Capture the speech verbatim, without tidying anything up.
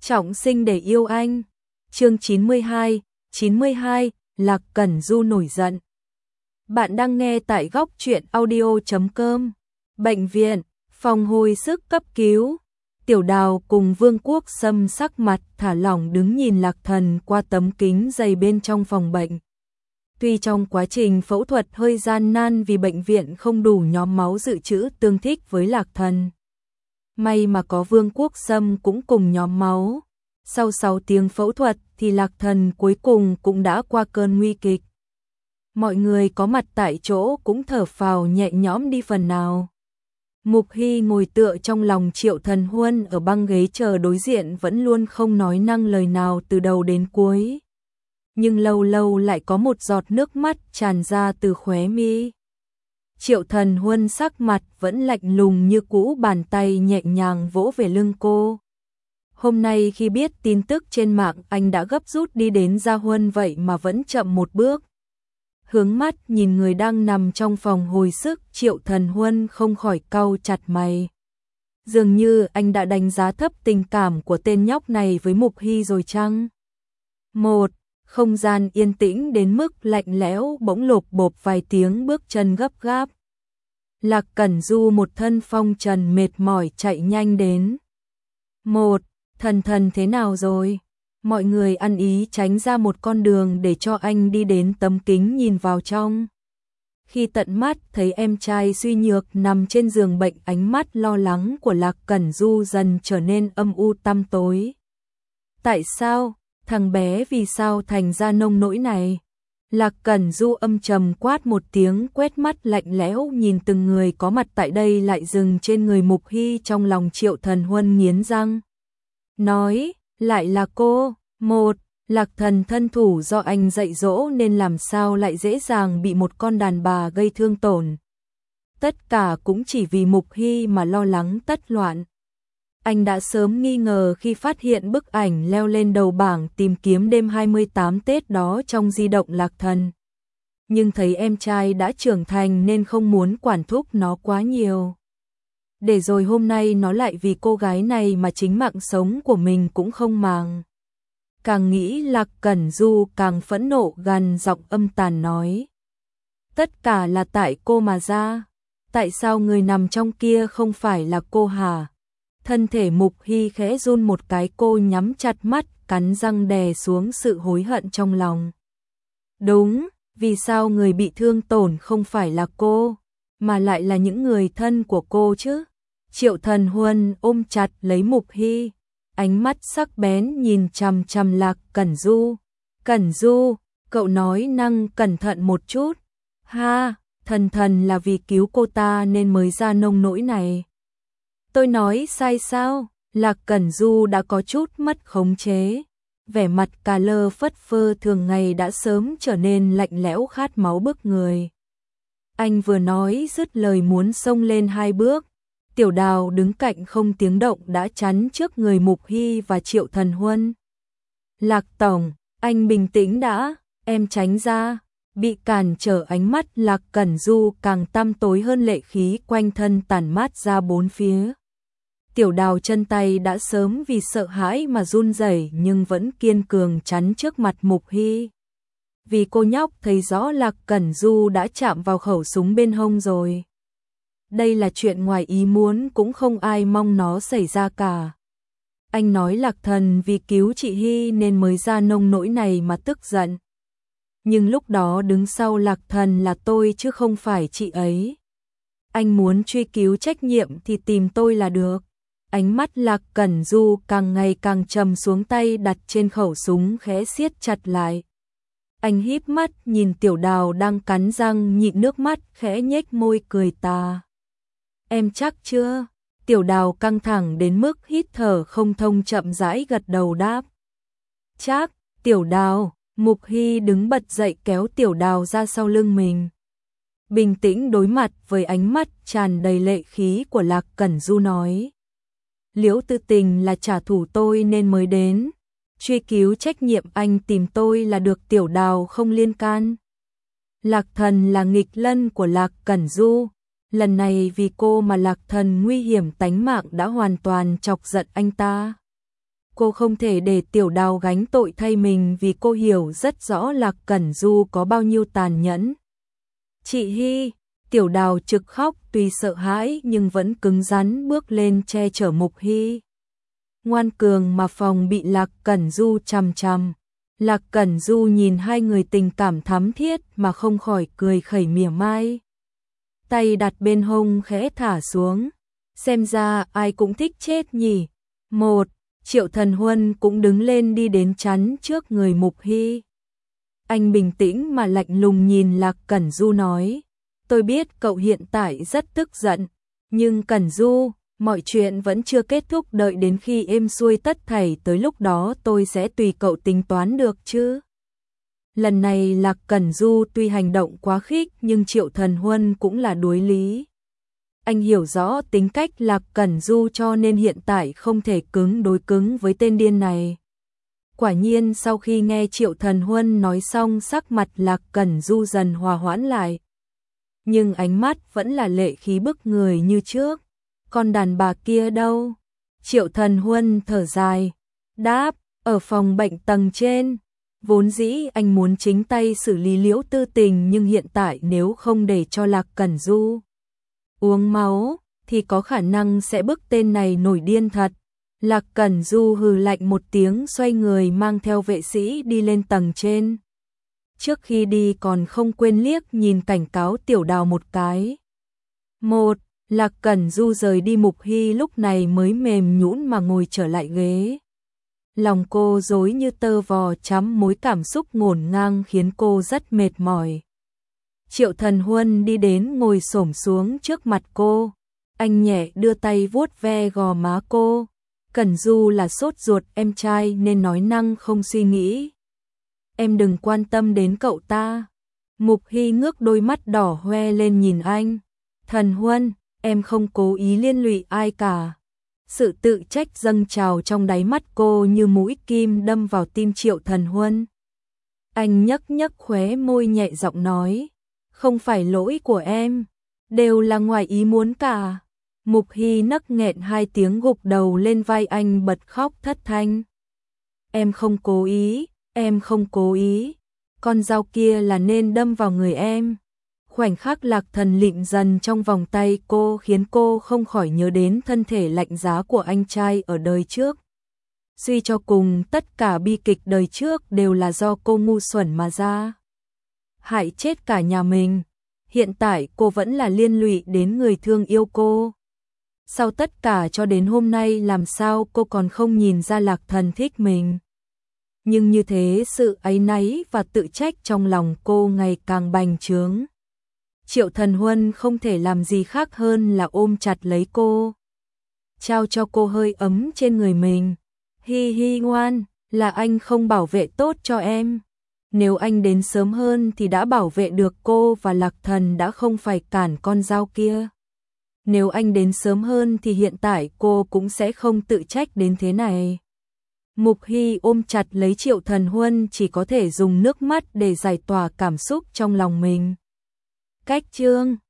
Trọng sinh để yêu anh. Chương chín mươi hai, chín mươi hai, Lạc Cẩn Du nổi giận. Bạn đang nghe tại góc truyện audio chấm com. Bệnh viện, phòng hồi sức cấp cứu. Tiểu Đào cùng Vương Quốc Sâm sắc mặt thả lỏng đứng nhìn Lạc Thần qua tấm kính dày bên trong phòng bệnh. Tuy trong quá trình phẫu thuật hơi gian nan vì bệnh viện không đủ nhóm máu dự trữ tương thích với Lạc Thần. May mà có Vương Quốc Sâm cũng cùng nhóm máu. Sau sáu tiếng phẫu thuật thì Lạc Thần cuối cùng cũng đã qua cơn nguy kịch. Mọi người có mặt tại chỗ cũng thở phào nhẹ nhõm đi phần nào. Mục Hy ngồi tựa trong lòng Triệu Thần Huân ở băng ghế chờ đối diện vẫn luôn không nói năng lời nào từ đầu đến cuối. Nhưng lâu lâu lại có một giọt nước mắt tràn ra từ khóe mi. Triệu Thần Huân sắc mặt vẫn lạnh lùng như cũ, bàn tay nhẹ nhàng vỗ về lưng cô. Hôm nay khi biết tin tức trên mạng anh đã gấp rút đi đến Gia Huân vậy mà vẫn chậm một bước. Hướng mắt nhìn người đang nằm trong phòng hồi sức, Triệu Thần Huân không khỏi cau chặt mày. Dường như anh đã đánh giá thấp tình cảm của tên nhóc này với Mục Hy rồi chăng? Một, không gian yên tĩnh đến mức lạnh lẽo, bỗng lộp bộp vài tiếng bước chân gấp gáp. Lạc Cẩn Du một thân phong trần mệt mỏi chạy nhanh đến. Một, Thần Thần thế nào rồi? Mọi người ăn ý tránh ra một con đường để cho anh đi đến tấm kính nhìn vào trong. Khi tận mắt thấy em trai suy nhược nằm trên giường bệnh, ánh mắt lo lắng của Lạc Cẩn Du dần trở nên âm u tăm tối. Tại sao? Thằng bé vì sao thành ra nông nỗi này? Lạc Cẩn Du âm trầm quát một tiếng, quét mắt lạnh lẽo nhìn từng người có mặt tại đây, lại dừng trên người Mục Hy. Trong lòng Triệu Thần Huân nghiến răng. Nói, lại là cô. Một, Lạc Thần thân thủ do anh dạy dỗ nên làm sao lại dễ dàng bị một con đàn bà gây thương tổn. Tất cả cũng chỉ vì Mục Hy mà lo lắng tất loạn. Anh đã sớm nghi ngờ khi phát hiện bức ảnh leo lên đầu bảng tìm kiếm đêm hai mươi tám Tết đó trong di động Lạc Thần. Nhưng thấy em trai đã trưởng thành nên không muốn quản thúc nó quá nhiều. Để rồi hôm nay nó lại vì cô gái này mà chính mạng sống của mình cũng không màng. Càng nghĩ Lạc Cẩn Du càng phẫn nộ, gằn giọng âm tàn nói. Tất cả là tại cô mà ra. Tại sao người nằm trong kia không phải là cô hả? Thân thể Mục Hy khẽ run một cái, cô nhắm chặt mắt, cắn răng đè xuống sự hối hận trong lòng. Đúng, vì sao người bị thương tổn không phải là cô, mà lại là những người thân của cô chứ? Triệu Thần Huân ôm chặt lấy Mục Hy, ánh mắt sắc bén nhìn chằm chằm Lạc Cẩn Du. Cẩn Du, cậu nói năng cẩn thận một chút. Ha, Thần Thần là vì cứu cô ta nên mới ra nông nỗi này. Tôi nói sai sao? Lạc Cẩn Du đã có chút mất khống chế. Vẻ mặt cà lơ phất phơ thường ngày đã sớm trở nên lạnh lẽo khát máu bức người. Anh vừa nói dứt lời muốn xông lên hai bước. Tiểu Đào đứng cạnh không tiếng động đã chắn trước người Mục Hy và Triệu Thần Huân. Lạc Tổng, anh bình tĩnh đã, em tránh ra. Bị cản trở, ánh mắt Lạc Cẩn Du càng tăm tối hơn, lệ khí quanh thân tản mát ra bốn phía. Tiểu Đào chân tay đã sớm vì sợ hãi mà run rẩy nhưng vẫn kiên cường chắn trước mặt Mục Hy. Vì cô nhóc thấy rõ Lạc Cẩn Du đã chạm vào khẩu súng bên hông rồi. Đây là chuyện ngoài ý muốn, cũng không ai mong nó xảy ra cả. Anh nói Lạc Thần vì cứu chị Hy nên mới ra nông nỗi này mà tức giận. Nhưng lúc đó đứng sau Lạc Thần là tôi chứ không phải chị ấy. Anh muốn truy cứu trách nhiệm thì tìm tôi là được. Ánh mắt Lạc Cẩn Du càng ngày càng trầm xuống, tay đặt trên khẩu súng khẽ siết chặt lại. Anh híp mắt nhìn Tiểu Đào đang cắn răng nhịn nước mắt, khẽ nhếch môi cười tà. Em chắc chưa? Tiểu Đào căng thẳng đến mức hít thở không thông, chậm rãi gật đầu đáp. Chắc. Tiểu Đào. Mục Hy đứng bật dậy kéo Tiểu Đào ra sau lưng mình. Bình tĩnh đối mặt với ánh mắt tràn đầy lệ khí của Lạc Cẩn Du nói. Liễu Tư Tình là trả thù tôi nên mới đến. Truy cứu trách nhiệm anh tìm tôi là được, Tiểu Đào không liên can. Lạc Thần là nghịch lân của Lạc Cẩn Du. Lần này vì cô mà Lạc Thần nguy hiểm tánh mạng đã hoàn toàn chọc giận anh ta. Cô không thể để Tiểu Đào gánh tội thay mình vì cô hiểu rất rõ Lạc Cẩn Du có bao nhiêu tàn nhẫn. Chị Hy, Tiểu Đào trực khóc tuy sợ hãi nhưng vẫn cứng rắn bước lên che chở Mục Hy. Ngoan cường mà phòng bị Lạc Cẩn Du chằm chằm. Lạc Cẩn Du nhìn hai người tình cảm thắm thiết mà không khỏi cười khẩy mỉa mai. Tay đặt bên hông khẽ thả xuống. Xem ra ai cũng thích chết nhỉ. Một, Triệu Thần Huân cũng đứng lên đi đến chắn trước người Mục Hy. Anh bình tĩnh mà lạnh lùng nhìn Lạc Cẩn Du nói. Tôi biết cậu hiện tại rất tức giận. Nhưng Cẩn Du, mọi chuyện vẫn chưa kết thúc, đợi đến khi êm xuôi tất thảy tới lúc đó tôi sẽ tùy cậu tính toán được chứ. Lần này Lạc Cẩn Du tuy hành động quá khích nhưng Triệu Thần Huân cũng là đối lý. Anh hiểu rõ tính cách Lạc Cẩn Du cho nên hiện tại không thể cứng đối cứng với tên điên này. Quả nhiên sau khi nghe Triệu Thần Huân nói xong, sắc mặt Lạc Cẩn Du dần hòa hoãn lại. Nhưng ánh mắt vẫn là lệ khí bức người như trước. Còn đàn bà kia đâu? Triệu Thần Huân thở dài, đáp, ở phòng bệnh tầng trên. Vốn dĩ anh muốn chính tay xử lý Liễu Tư Tình, nhưng hiện tại nếu không để cho Lạc Cẩn Du uống máu thì có khả năng sẽ bức tên này nổi điên thật. Lạc Cẩn Du hừ lạnh một tiếng, xoay người mang theo vệ sĩ đi lên tầng trên. Trước khi đi còn không quên liếc nhìn cảnh cáo Tiểu Đào một cái. Một, Lạc Cẩn Du rời đi, Mục Hy lúc này mới mềm nhũn mà ngồi trở lại ghế. Lòng cô rối như tơ vò chắm, mối cảm xúc ngổn ngang khiến cô rất mệt mỏi. Triệu Thần Huân đi đến ngồi xổm xuống trước mặt cô. Anh nhẹ đưa tay vuốt ve gò má cô. Cẩn Du là sốt ruột em trai nên nói năng không suy nghĩ. Em đừng quan tâm đến cậu ta. Mục Hy ngước đôi mắt đỏ hoe lên nhìn anh. Thần Huân, em không cố ý liên lụy ai cả. Sự tự trách dâng trào trong đáy mắt cô như mũi kim đâm vào tim Triệu Thần Huân. Anh nhấc nhấc khóe môi nhẹ giọng nói. Không phải lỗi của em, đều là ngoài ý muốn cả. Mục Hy nấc nghẹn hai tiếng, gục đầu lên vai anh bật khóc thất thanh. Em không cố ý, em không cố ý. Con dao kia là nên đâm vào người em. Khoảnh khắc Lạc Thần lịm dần trong vòng tay cô khiến cô không khỏi nhớ đến thân thể lạnh giá của anh trai ở đời trước. Suy cho cùng tất cả bi kịch đời trước đều là do cô ngu xuẩn mà ra. Hại chết cả nhà mình. Hiện tại cô vẫn là liên lụy đến người thương yêu cô. Sau tất cả cho đến hôm nay làm sao cô còn không nhìn ra Lạc Thần thích mình. Nhưng như thế sự áy náy và tự trách trong lòng cô ngày càng bành trướng. Triệu Thần Huân không thể làm gì khác hơn là ôm chặt lấy cô, trao cho cô hơi ấm trên người mình. Hi hi ngoan, là anh không bảo vệ tốt cho em. Nếu anh đến sớm hơn thì đã bảo vệ được cô và Lạc Thần, đã không phải cản con dao kia. Nếu anh đến sớm hơn thì hiện tại cô cũng sẽ không tự trách đến thế này. Mục Hy ôm chặt lấy Triệu Thần Huân, chỉ có thể dùng nước mắt để giải tỏa cảm xúc trong lòng mình. Cách chương